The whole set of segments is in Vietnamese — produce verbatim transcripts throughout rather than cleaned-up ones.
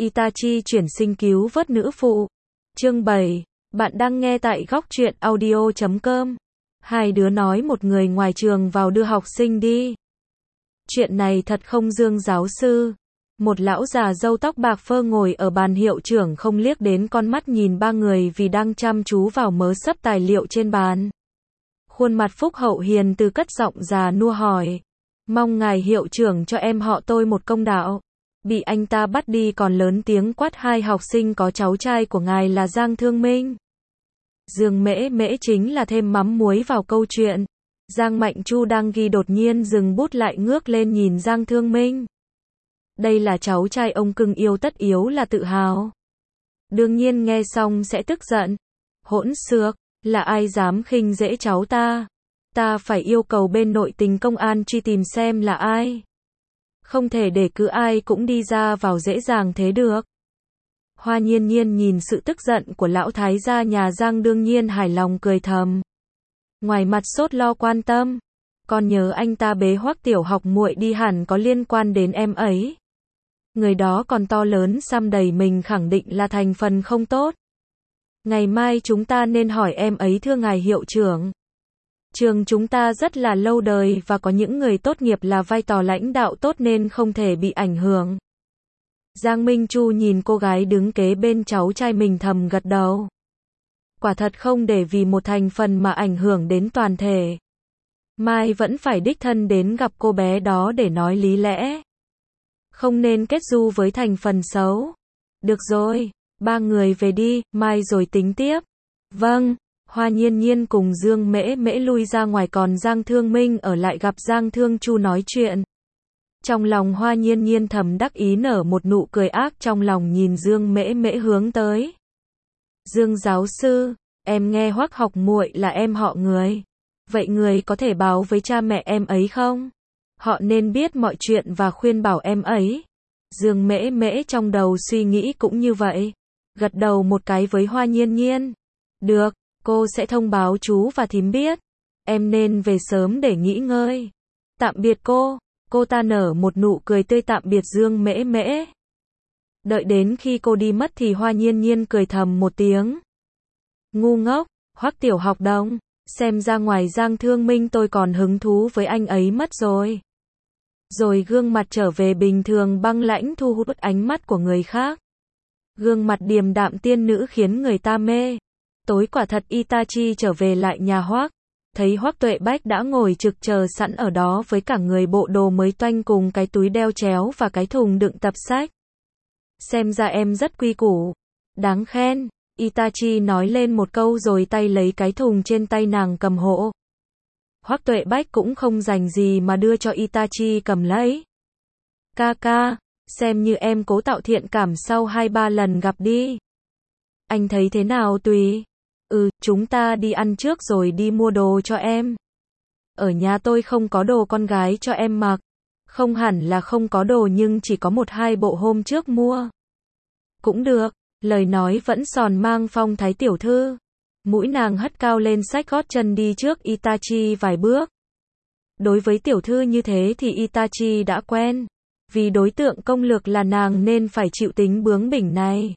Itachi chuyển sinh cứu vớt nữ phụ. Chương bảy. Bạn đang nghe tại góc truyện audio chấm com. Hai đứa nói một người ngoài trường vào đưa học sinh đi. Chuyện này thật không Dương giáo sư? Một lão già râu tóc bạc phơ ngồi ở bàn hiệu trưởng không liếc đến con mắt nhìn ba người vì đang chăm chú vào mớ sấp tài liệu trên bàn. Khuôn mặt phúc hậu hiền từ cất giọng già nua hỏi. Mong ngài hiệu trưởng cho em họ tôi một công đạo. Bị anh ta bắt đi còn lớn tiếng quát hai học sinh có cháu trai của ngài là Giang Thương Minh. Dương Mễ Mễ chính là thêm mắm muối vào câu chuyện. Giang Mạnh Chu đang ghi đột nhiên dừng bút lại ngước lên nhìn Giang Thương Minh. Đây là cháu trai ông cưng yêu tất yếu là tự hào. Đương nhiên nghe xong sẽ tức giận. Hỗn xược, là ai dám khinh dễ cháu ta? Ta phải yêu cầu bên nội tình công an truy tìm xem là ai. Không thể để cứ ai cũng đi ra vào dễ dàng thế được. Hoa Nhiên Nhiên nhìn sự tức giận của lão thái gia nhà Giang đương nhiên hài lòng cười thầm. Ngoài mặt sốt lo quan tâm. Con nhớ anh ta bế Hoắc tiểu học muội đi hẳn có liên quan đến em ấy. Người đó còn to lớn xăm đầy mình khẳng định là thành phần không tốt. Ngày mai chúng ta nên hỏi em ấy thưa ngài hiệu trưởng. Trường chúng ta rất là lâu đời và có những người tốt nghiệp là vai trò lãnh đạo tốt nên không thể bị ảnh hưởng. Giang Minh Chu nhìn cô gái đứng kế bên cháu trai mình thầm gật đầu. Quả thật không để vì một thành phần mà ảnh hưởng đến toàn thể. Mai vẫn phải đích thân đến gặp cô bé đó để nói lý lẽ. Không nên kết du với thành phần xấu. Được rồi, ba người về đi, mai rồi tính tiếp. Vâng. Hoa Nhiên Nhiên cùng Dương Mễ Mễ lui ra ngoài còn Giang Thương Minh ở lại gặp Giang Thương Chu nói chuyện. Trong lòng Hoa Nhiên Nhiên thầm đắc ý nở một nụ cười ác trong lòng nhìn Dương Mễ Mễ hướng tới. Dương giáo sư, em nghe Hoắc học muội là em họ người. Vậy người có thể báo với cha mẹ em ấy không? Họ nên biết mọi chuyện và khuyên bảo em ấy. Dương Mễ Mễ trong đầu suy nghĩ cũng như vậy. Gật đầu một cái với Hoa Nhiên Nhiên. Được. Cô sẽ thông báo chú và thím biết. Em nên về sớm để nghỉ ngơi. Tạm biệt cô. Cô ta nở một nụ cười tươi tạm biệt Dương Mễ Mễ. Đợi đến khi cô đi mất thì Hoa Nhiên Nhiên cười thầm một tiếng. Ngu ngốc, Hoắc tiểu học đồng. Xem ra ngoài Giang Thương Minh tôi còn hứng thú với anh ấy mất rồi. Rồi gương mặt trở về bình thường băng lãnh thu hút ánh mắt của người khác. Gương mặt điềm đạm tiên nữ khiến người ta mê. Tối quả thật Itachi trở về lại nhà Hoắc, thấy Hoắc Tuệ Bách đã ngồi trực chờ sẵn ở đó với cả người bộ đồ mới toanh cùng cái túi đeo chéo và cái thùng đựng tập sách. Xem ra em rất quy củ. Đáng khen, Itachi nói lên một câu rồi tay lấy cái thùng trên tay nàng cầm hộ. Hoắc Tuệ Bách cũng không dành gì mà đưa cho Itachi cầm lấy. Ca ca, xem như em cố tạo thiện cảm sau hai ba lần gặp đi. Anh thấy thế nào tùy. Ừ, chúng ta đi ăn trước rồi đi mua đồ cho em. Ở nhà tôi không có đồ con gái cho em mặc. Không hẳn là không có đồ nhưng chỉ có một hai bộ hôm trước mua. Cũng được, lời nói vẫn sòn mang phong thái tiểu thư. Mũi nàng hất cao lên xách gót chân đi trước Itachi vài bước. Đối với tiểu thư như thế thì Itachi đã quen. Vì đối tượng công lược là nàng nên phải chịu tính bướng bỉnh này.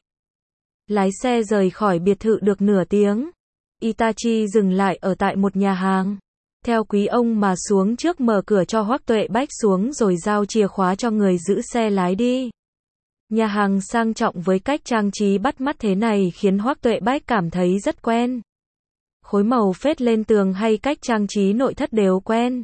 Lái xe rời khỏi biệt thự được nửa tiếng. Itachi dừng lại ở tại một nhà hàng. Theo quý ông mà xuống trước mở cửa cho Hoắc Tuệ Bách xuống rồi giao chìa khóa cho người giữ xe lái đi. Nhà hàng sang trọng với cách trang trí bắt mắt thế này khiến Hoắc Tuệ Bách cảm thấy rất quen. Khối màu phết lên tường hay cách trang trí nội thất đều quen.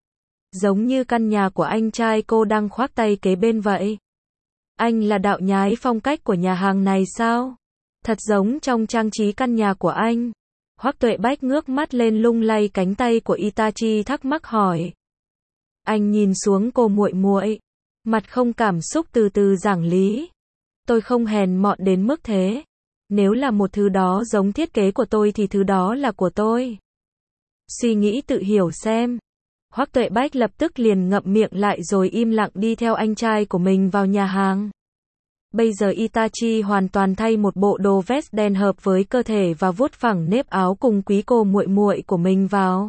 Giống như căn nhà của anh trai cô đang khoác tay kế bên vậy. Anh là đạo nhái phong cách của nhà hàng này sao? Thật giống trong trang trí căn nhà của anh. Hoắc Tuệ Bách ngước mắt lên lung lay cánh tay của Itachi thắc mắc hỏi. Anh nhìn xuống cô muội muội, mặt không cảm xúc từ từ giảng lý. Tôi không hèn mọn đến mức thế. Nếu là một thứ đó giống thiết kế của tôi thì thứ đó là của tôi. Suy nghĩ tự hiểu xem. Hoắc Tuệ Bách lập tức liền ngậm miệng lại rồi im lặng đi theo anh trai của mình vào nhà hàng. Bây giờ Itachi hoàn toàn thay một bộ đồ vest đen hợp với cơ thể và vuốt phẳng nếp áo cùng quý cô muội muội của mình vào.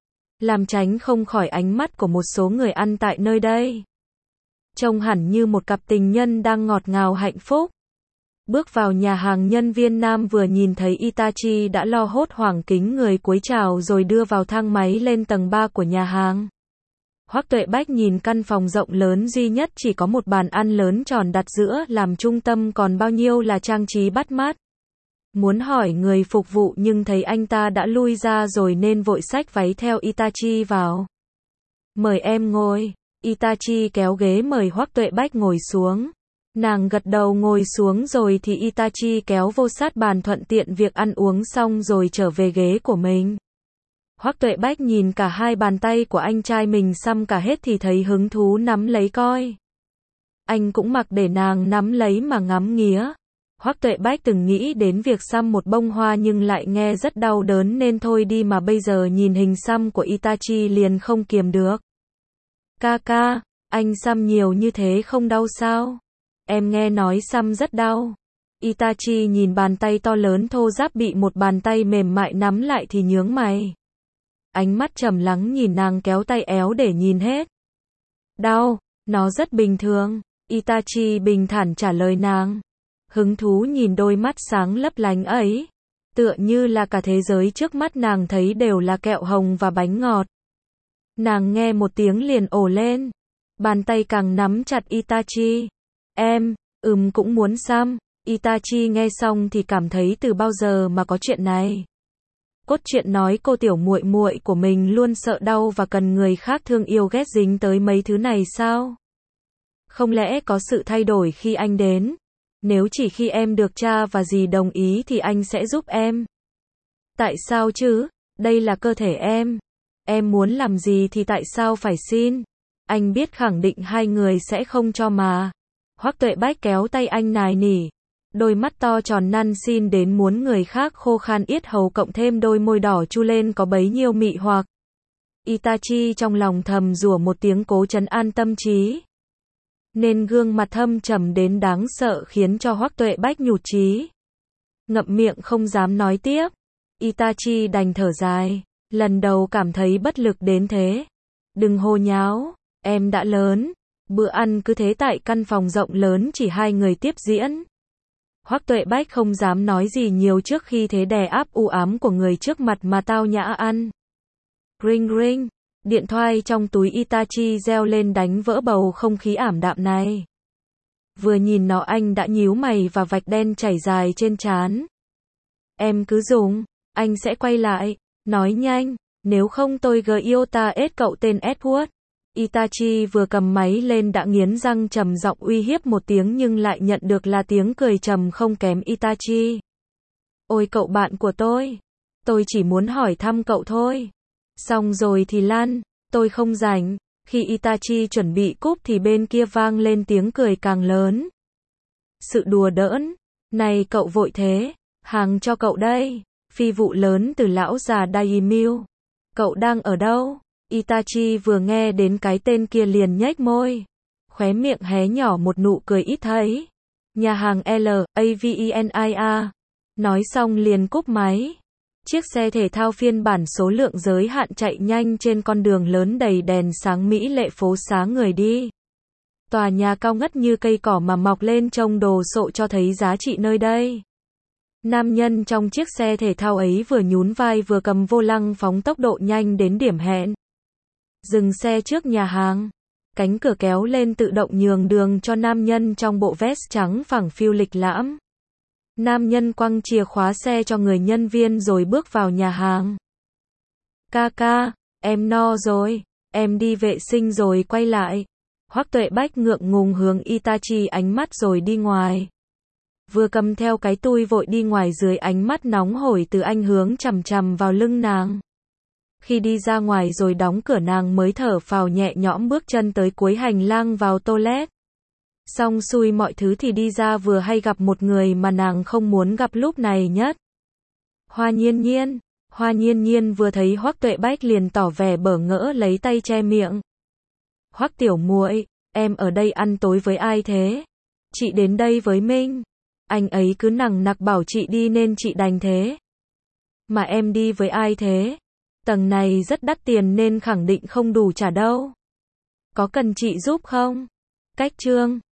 Làm tránh không khỏi ánh mắt của một số người ăn tại nơi đây. Trông hẳn như một cặp tình nhân đang ngọt ngào hạnh phúc. Bước vào nhà hàng, nhân viên nam vừa nhìn thấy Itachi đã lo hốt hoảng kính người cúi chào rồi đưa vào thang máy lên tầng ba của nhà hàng. Hoắc Tuệ Bách nhìn căn phòng rộng lớn duy nhất chỉ có một bàn ăn lớn tròn đặt giữa làm trung tâm, còn bao nhiêu là trang trí bắt mắt. Muốn hỏi người phục vụ nhưng thấy anh ta đã lui ra rồi nên vội xách váy theo Itachi vào. Mời em ngồi. Itachi kéo ghế mời Hoắc Tuệ Bách ngồi xuống. Nàng gật đầu ngồi xuống rồi thì Itachi kéo vô sát bàn thuận tiện việc ăn uống xong rồi trở về ghế của mình. Hoắc Tuệ Bách nhìn cả hai bàn tay của anh trai mình xăm cả hết thì thấy hứng thú nắm lấy coi. Anh cũng mặc để nàng nắm lấy mà ngắm nghía. Hoắc Tuệ Bách từng nghĩ đến việc xăm một bông hoa nhưng lại nghe rất đau đớn nên thôi đi, mà bây giờ nhìn hình xăm của Itachi liền không kiềm được. Ca ca, anh xăm nhiều như thế không đau sao? Em nghe nói xăm rất đau. Itachi nhìn bàn tay to lớn thô ráp bị một bàn tay mềm mại nắm lại thì nhướng mày. Ánh mắt trầm lắng nhìn nàng kéo tay éo để nhìn hết. Đau, nó rất bình thường. Itachi bình thản trả lời nàng. Hứng thú nhìn đôi mắt sáng lấp lánh ấy. Tựa như là cả thế giới trước mắt nàng thấy đều là kẹo hồng và bánh ngọt. Nàng nghe một tiếng liền ồ lên. Bàn tay càng nắm chặt Itachi. Em, ừm cũng muốn xăm. Itachi nghe xong thì cảm thấy từ bao giờ mà có chuyện này. Cốt truyện nói cô tiểu muội muội của mình luôn sợ đau và cần người khác thương yêu ghét dính tới mấy thứ này sao? Không lẽ có sự thay đổi khi anh đến? Nếu chỉ khi em được cha và dì đồng ý thì anh sẽ giúp em. Tại sao chứ? Đây là cơ thể em. Em muốn làm gì thì tại sao phải xin? Anh biết khẳng định hai người sẽ không cho mà. Hoắc Tuệ Bách kéo tay anh nài nỉ. Đôi mắt to tròn năn xin đến muốn người khác khô khan yết hầu cộng thêm đôi môi đỏ chu lên có bấy nhiêu mị hoặc. Itachi trong lòng thầm rủa một tiếng cố trấn an tâm trí. Nên gương mặt thâm trầm đến đáng sợ khiến cho Hoắc Tuệ Bách nhụt chí. Ngậm miệng không dám nói tiếp. Itachi đành thở dài. Lần đầu cảm thấy bất lực đến thế. Đừng hồ nháo, em đã lớn. Bữa ăn cứ thế tại căn phòng rộng lớn chỉ hai người tiếp diễn. Hoắc Tuệ Bách không dám nói gì nhiều trước khi thế đè áp u ám của người trước mặt mà tao nhã ăn. Ring ring, điện thoại trong túi Itachi reo lên đánh vỡ bầu không khí ảm đạm này. Vừa nhìn nó anh đã nhíu mày và vạch đen chảy dài trên trán. Em cứ dùng, anh sẽ quay lại, nói nhanh, nếu không tôi gờ yêu ta ết cậu tên Edward. Itachi vừa cầm máy lên đã nghiến răng trầm giọng uy hiếp một tiếng nhưng lại nhận được là tiếng cười trầm không kém Itachi. Ôi cậu bạn của tôi, tôi chỉ muốn hỏi thăm cậu thôi. Xong rồi thì lăn, tôi không rảnh. Khi Itachi chuẩn bị cúp thì bên kia vang lên tiếng cười càng lớn. Sự đùa đỡn, này cậu vội thế, hàng cho cậu đây, phi vụ lớn từ lão già Daimyo. Cậu đang ở đâu? Itachi vừa nghe đến cái tên kia liền nhếch môi, khóe miệng hé nhỏ một nụ cười ít thấy. Nhà hàng L, Avenia. Nói xong liền cúp máy. Chiếc xe thể thao phiên bản số lượng giới hạn chạy nhanh trên con đường lớn đầy đèn sáng mỹ lệ phố xá người đi. Tòa nhà cao ngất như cây cỏ mà mọc lên trông đồ sộ cho thấy giá trị nơi đây. Nam nhân trong chiếc xe thể thao ấy vừa nhún vai vừa cầm vô lăng phóng tốc độ nhanh đến điểm hẹn. Dừng xe trước nhà hàng. Cánh cửa kéo lên tự động nhường đường cho nam nhân trong bộ vest trắng phẳng phiu lịch lãm. Nam nhân quăng chìa khóa xe cho người nhân viên rồi bước vào nhà hàng. Ca ca, em no rồi, em đi vệ sinh rồi quay lại. Hoắc Tuệ Bách ngượng ngùng hướng Itachi ánh mắt rồi đi ngoài. Vừa cầm theo cái tui vội đi ngoài dưới ánh mắt nóng hổi từ anh hướng chằm chằm vào lưng nàng. Khi đi ra ngoài rồi đóng cửa nàng mới thở phào nhẹ nhõm bước chân tới cuối hành lang vào toilet. Xong xuôi mọi thứ thì đi ra vừa hay gặp một người mà nàng không muốn gặp lúc này nhất. Hoa Nhiên Nhiên. Hoa Nhiên Nhiên vừa thấy Hoắc Tuệ Bách liền tỏ vẻ bỡ ngỡ lấy tay che miệng. Hoắc tiểu muội, em ở đây ăn tối với ai thế? Chị đến đây với Minh. Anh ấy cứ nằng nặc bảo chị đi nên chị đành thế. Mà em đi với ai thế? Tầng này rất đắt tiền nên khẳng định không đủ trả đâu. Có cần chị giúp không? Cách trương.